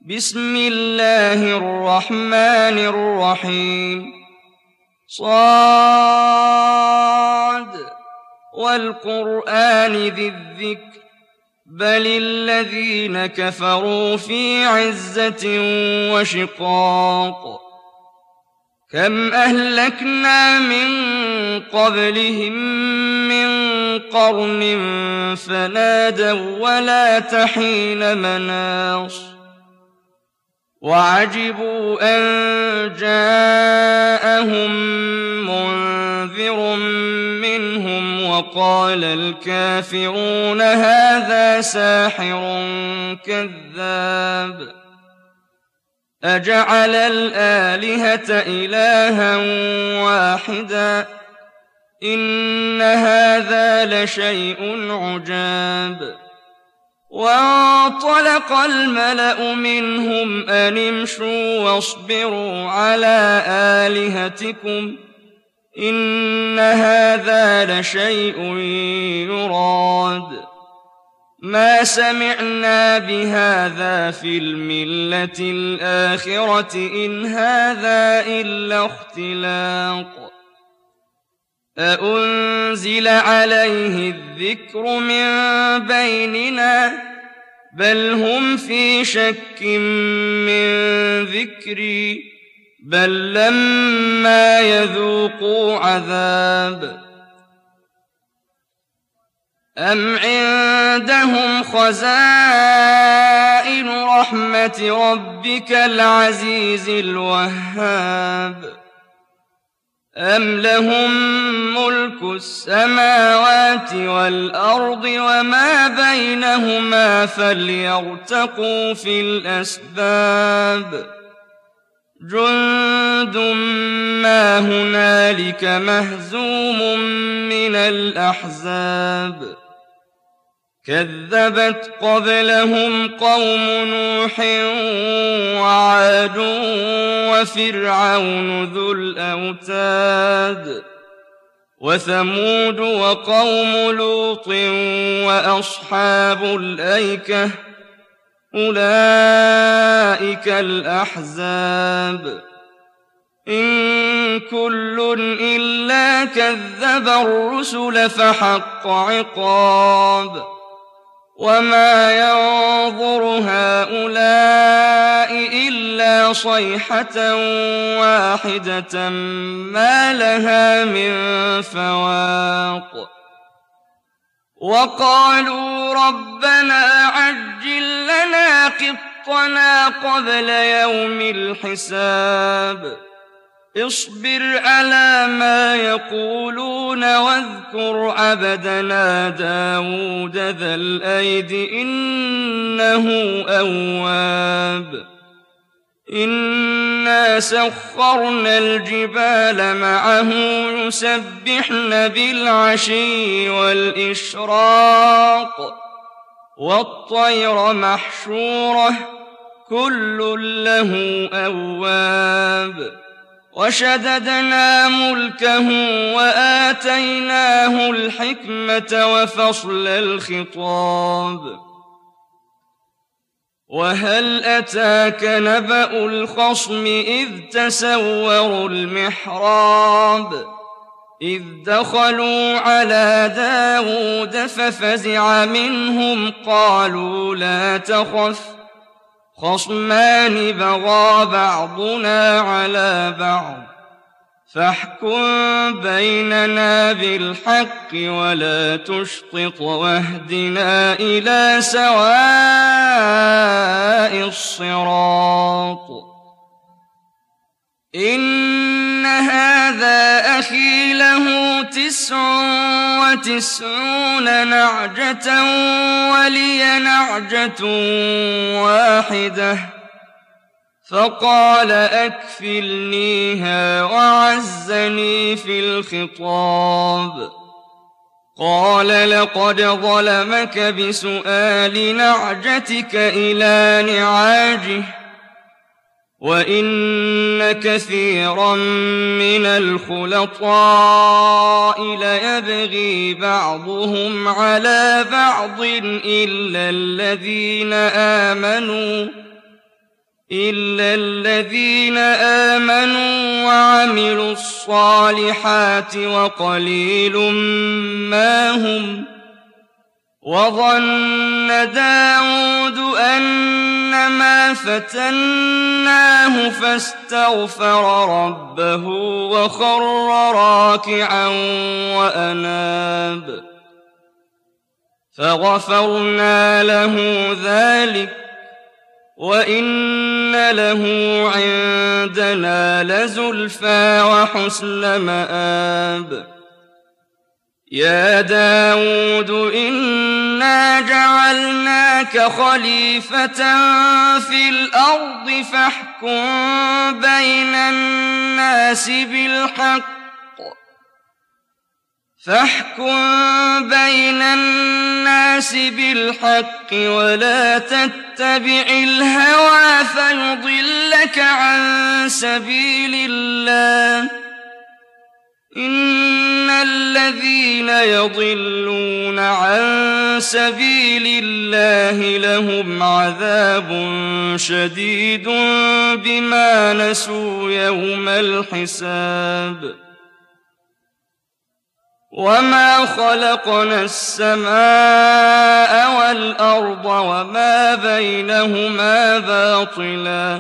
بسم الله الرحمن الرحيم صاد والقرآن ذي الذكر بل الذين كفروا في عزة وشقاق كم أهلكنا من قبلهم من قرن فنادوا ولا تحين مناص وعجبوا أن جاءهم منذر منهم وقال الكافرون هذا ساحر كذاب أجعل الآلهة إلها واحدا إن هذا لشيء عجاب وانطلق الملأ منهم أن امشوا واصبروا على آلهتكم إن هذا لشيء يراد ما سمعنا بهذا في الملة الآخرة إن هذا إلا اختلاق أأنزل عليه الذكر من بيننا بل هم في شك من ذكري بل لما يذوقوا عذاب أم عندهم خزائن رحمة ربك العزيز الوهاب أم لهم ملك السماوات والأرض وما بينهما فليرتقوا في الأسباب جند ما هنالك مهزوم من الأحزاب كذبت قبلهم قوم نوح وعاد وفرعون ذو الأوتاد وثمود وقوم لوط وأصحاب الأيكة أولئك الأحزاب إن كل إلا كذب الرسل فحق عقاب وما ينظر هؤلاء إلا صيحة واحدة ما لها من فواق وقالوا ربنا عجل لنا قطنا قبل يوم الحساب اصبر على ما يقولون واذكر عبدنا داود ذا الأيد إنه أواب إنا سخرنا الجبال معه يسبحن بالعشي والإشراق والطير محشورة كل له أواب وشددنا ملكه وآتيناه الحكمة وفصل الخطاب وهل أتاك نبأ الخصم إذ تسوروا المحراب إذ دخلوا على داود ففزع منهم قالوا لا تخف خصمان بغى بعضنا على بعض فاحكم بيننا بالحق ولا تشطط واهدنا إلى سواء الصراط إن هذا أخي له 99 نعجة ولي نعجة واحدة فقال أكفلنيها وعزني في الخطاب قال لقد ظلمك بسؤال نعجتك إلى نعاجه وإن كثيرا من الخلطاء ليبغي بعضهم على بعض إلا الذين آمنوا إلا الذين آمنوا وعملوا الصالحات وقليل ما هم. وظن داود أنما فتناه فاستغفر ربه وخر راكعا وأناب فغفرنا له ذلك وإن له عندنا لزلفى وحسن مآب. يا داود إنا جعلناك خليفة في الأرض فاحكم بين الناس بالحق ولا تتبع الهوى فيضلك عن سبيل الله. إن الذين يضلون عن سبيل الله لهم عذاب شديد بما نسوا يوم الحساب. وما خلقنا السماء والأرض وما بينهما باطلا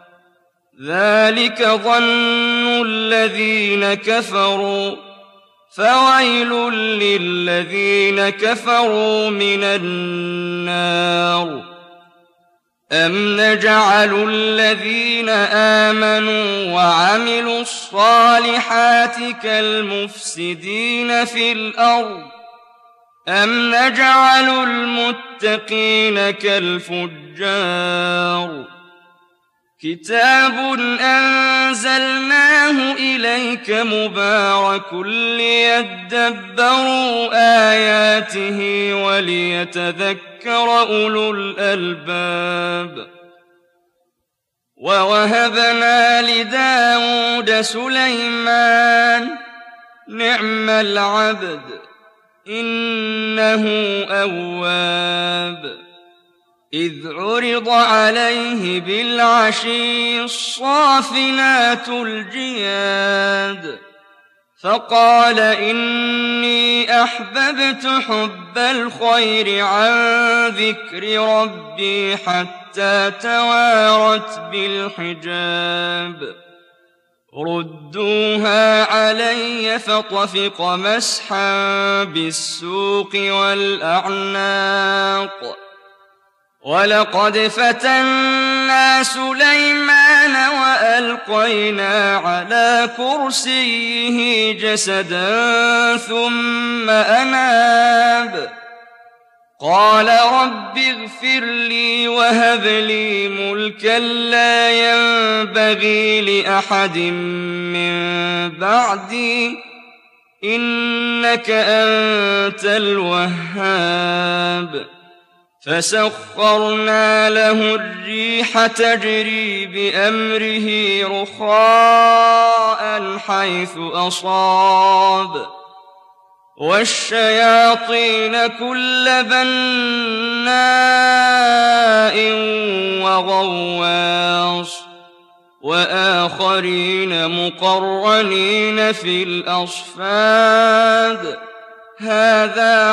ذلك ظن الذين كفروا فويل للذين كفروا من النار. أم نجعل الذين آمنوا وعملوا الصالحات كالمفسدين في الأرض أم نجعل المتقين كالفجار. كتاب أنزلناه إليك مبارك ليدبروا آياته وليتذكر أولو الألباب. ووهبنا لداود سليمان نعم العبد إنه أواب. إذ عرض عليه بالعشي الصافنات الجياد فقال إني أحببت حب الخير عن ذكر ربي حتى توارت بالحجاب. ردوها علي فطفق مسحا بالسوق والأعناق. ولقد فتنا سليمان وألقينا على كرسيه جسدا ثم أناب قال رب اغفر لي وهب لي ملكا لا ينبغي لأحد من بعدي إنك أنت الوهاب. فسخرنا له الريح تجري بأمره رخاء حيث أصاب والشياطين كل بناء وغواص وآخرين مقرنين في الأصفاد. هذا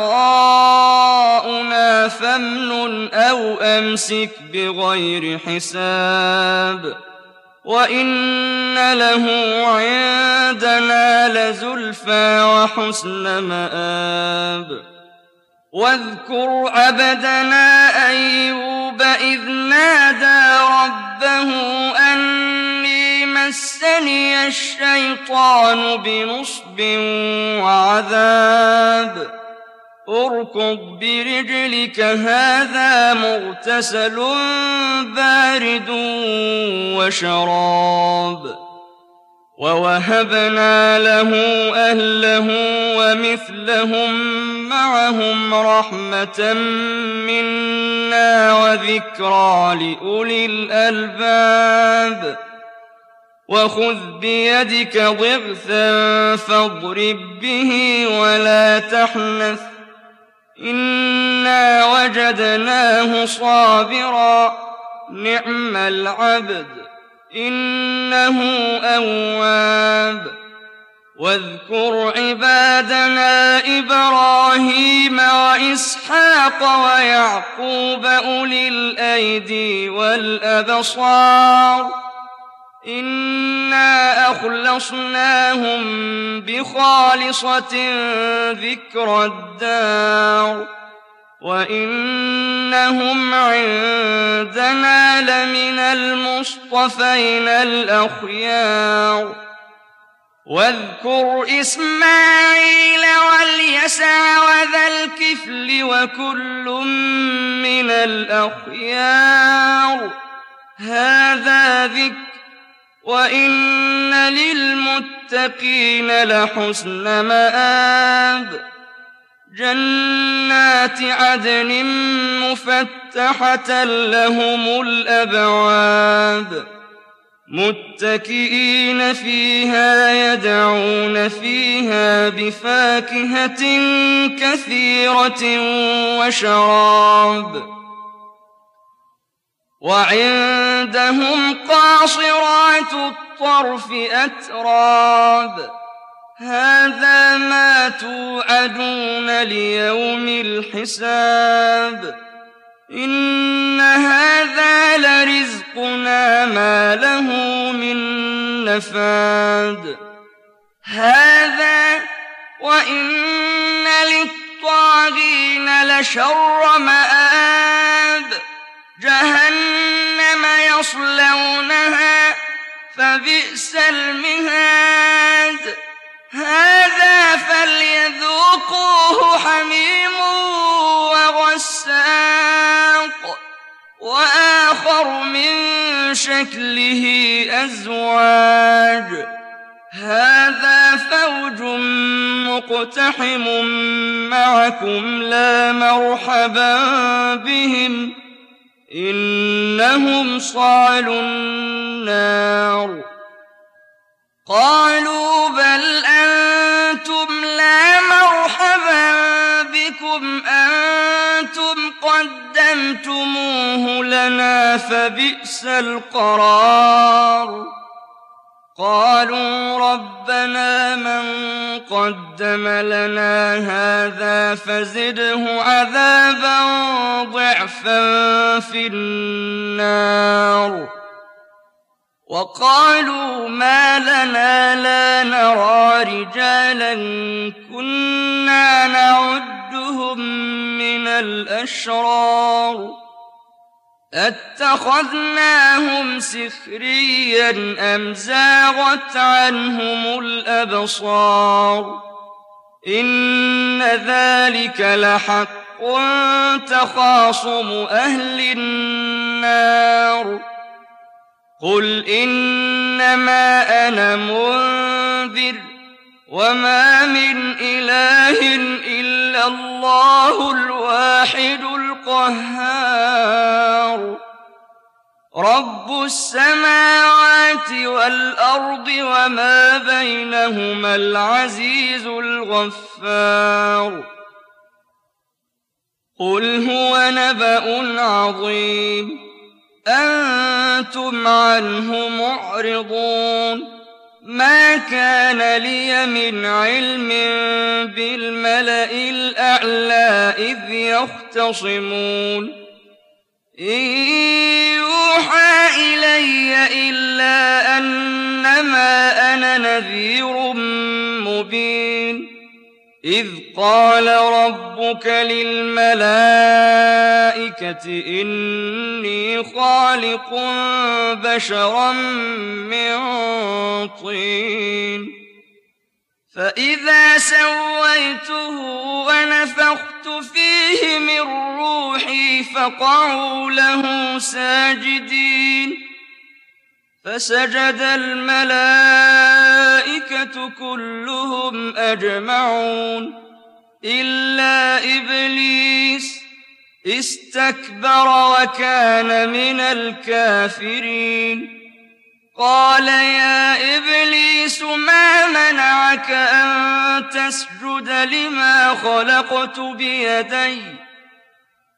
عطاؤنا فامنن أو أمسك بغير حساب. وإن له عندنا لزلفى وحسن مآب. واذكر عبدنا أيوب إذ نادى ربه أني مسني الشيطان بنصب وعذاب. اركض برجلك هذا مغتسل بارد وشراب. ووهبنا له أهله ومثلهم معهم رحمة منا وذكرى لأولي الألباب. وخذ بيدك ضغثا فاضرب به ولا تحنث إنا وجدناه صابرا نعم العبد إنه أواب واذكر عبادنا إبراهيم وإسحاق ويعقوب أولي الأيدي والأبصار إنا أخلصناهم بخالصة ذكر الدار وإنهم عندنا لمن المصطفين الأخيار واذكر إسماعيل واليسع وذا الكفل وكل من الأخيار هذا ذكر وإن للمتقين لحسن مآب جنات عدن مفتحة لهم الأبواب متكئين فيها يدعون فيها بفاكهة كثيرة وشراب وعندهم قاصرات الطرف أتراب هذا ما توعدون ليوم الحساب إن هذا لرزقنا ما له من نفاد هذا وإن للطاغين لشر مآب جهنم يصلونها فبئس المهاد هذا فليذوقوه حميم وغساق وآخر من شكله أزواج هذا فوج مقتحم معكم لا مرحبا بهم إنهم صالوا النار قالوا بل أنتم لا مرحبا بكم أنتم قدمتموه لنا فبئس القرار قالوا ربنا من قدم لنا هذا فزده عذابا ضعفا في النار وقالوا ما لنا لا نرى رجالا كنا نعدهم من الأشرار أتخذناهم سخريا أم زاغت عنهم الأبصار إن ذلك لحق تخاصم أهل النار قل إنما أنا منذر وما من إله إلا الله الواحد القهار رب السماوات والأرض وما بينهما العزيز الغفار قل هو نبأ عظيم أنتم عنه معرضون ما كان لي من علم بالملأ الأعلى إذ يختصمون إن يوحى إلي إلا أنما أنا نذير مبين إذ قال ربك للملائكة إني خالق بشرا من طين فإذا سويته ونفخت فيه من روحي فقعوا له ساجدين فسجد الملائكة كلهم أجمعون إلا إبليس استكبر وكان من الكافرين قال يا إبليس ما منعك أن تسجد لما خلقت بيدي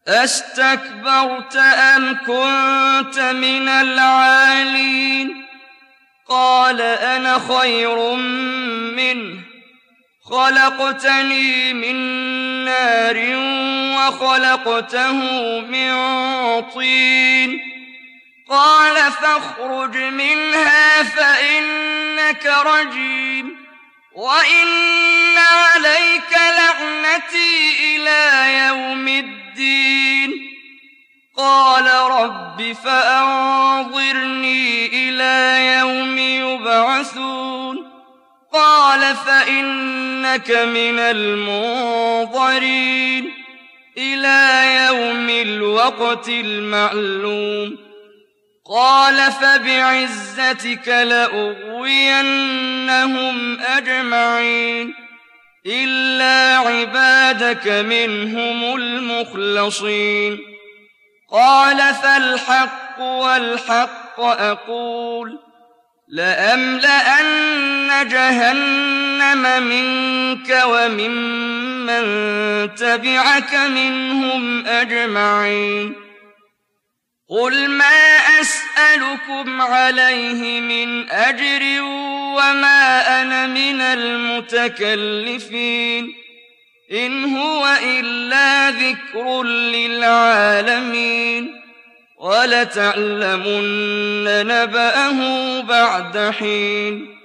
أَسْتَكْبَرْتَ أَمْ كُنتَ مِنَ الْعَالِينَ قَالَ أَنَا خَيْرٌ مِّنْهُ خَلَقْتَنِي مِن نَّارٍ وَخَلَقْتَهُ مِن طِينٍ قَالَ فَاخْرُجْ مِنْهَا فَإِنَّكَ رَجِيمٌ وَإِنَّ عَلَيْكَ لَعْنَتِي إِلَىٰ يَوْمِ الدِّينِ قَالَ رَبِّ فَأَنظِرْنِي إِلَىٰ يَوْمِ يُبْعَثُونَ قَالَ فَإِنَّكَ مِنَ الْمُنظَرِينَ إِلَىٰ يَوْمِ الْوَقْتِ الْمَعْلُومِ قَالَ فَبِعِزَّتِكَ لَأُغْوِيَنَّهُمْ أَجْمَعِينَ إِلَّا عِبَادَكَ مِنْهُمُ الْمُخْلَصِينَ قَالَ فَالْحَقُّ وَالْحَقَّ أَقُولُ لَأَمْلَأَنَّ جَهَنَّمَ مِنكَ وَمِمَّن تَبِعَكَ مِنْهُمْ أَجْمَعِينَ قُلْ مَا أَسْأَلُكُمْ عَلَيْهِ مِنْ أَجْرٍ وَمَا أَنَا مِنَ الْمُتَكَلِّفِينَ إِنْ هُوَ إِلَّا ذِكْرٌ لِّلْعَالَمِينَ وَلَتَعْلَمُنَّ نَبَأَهُ بَعْدَ حِينٍ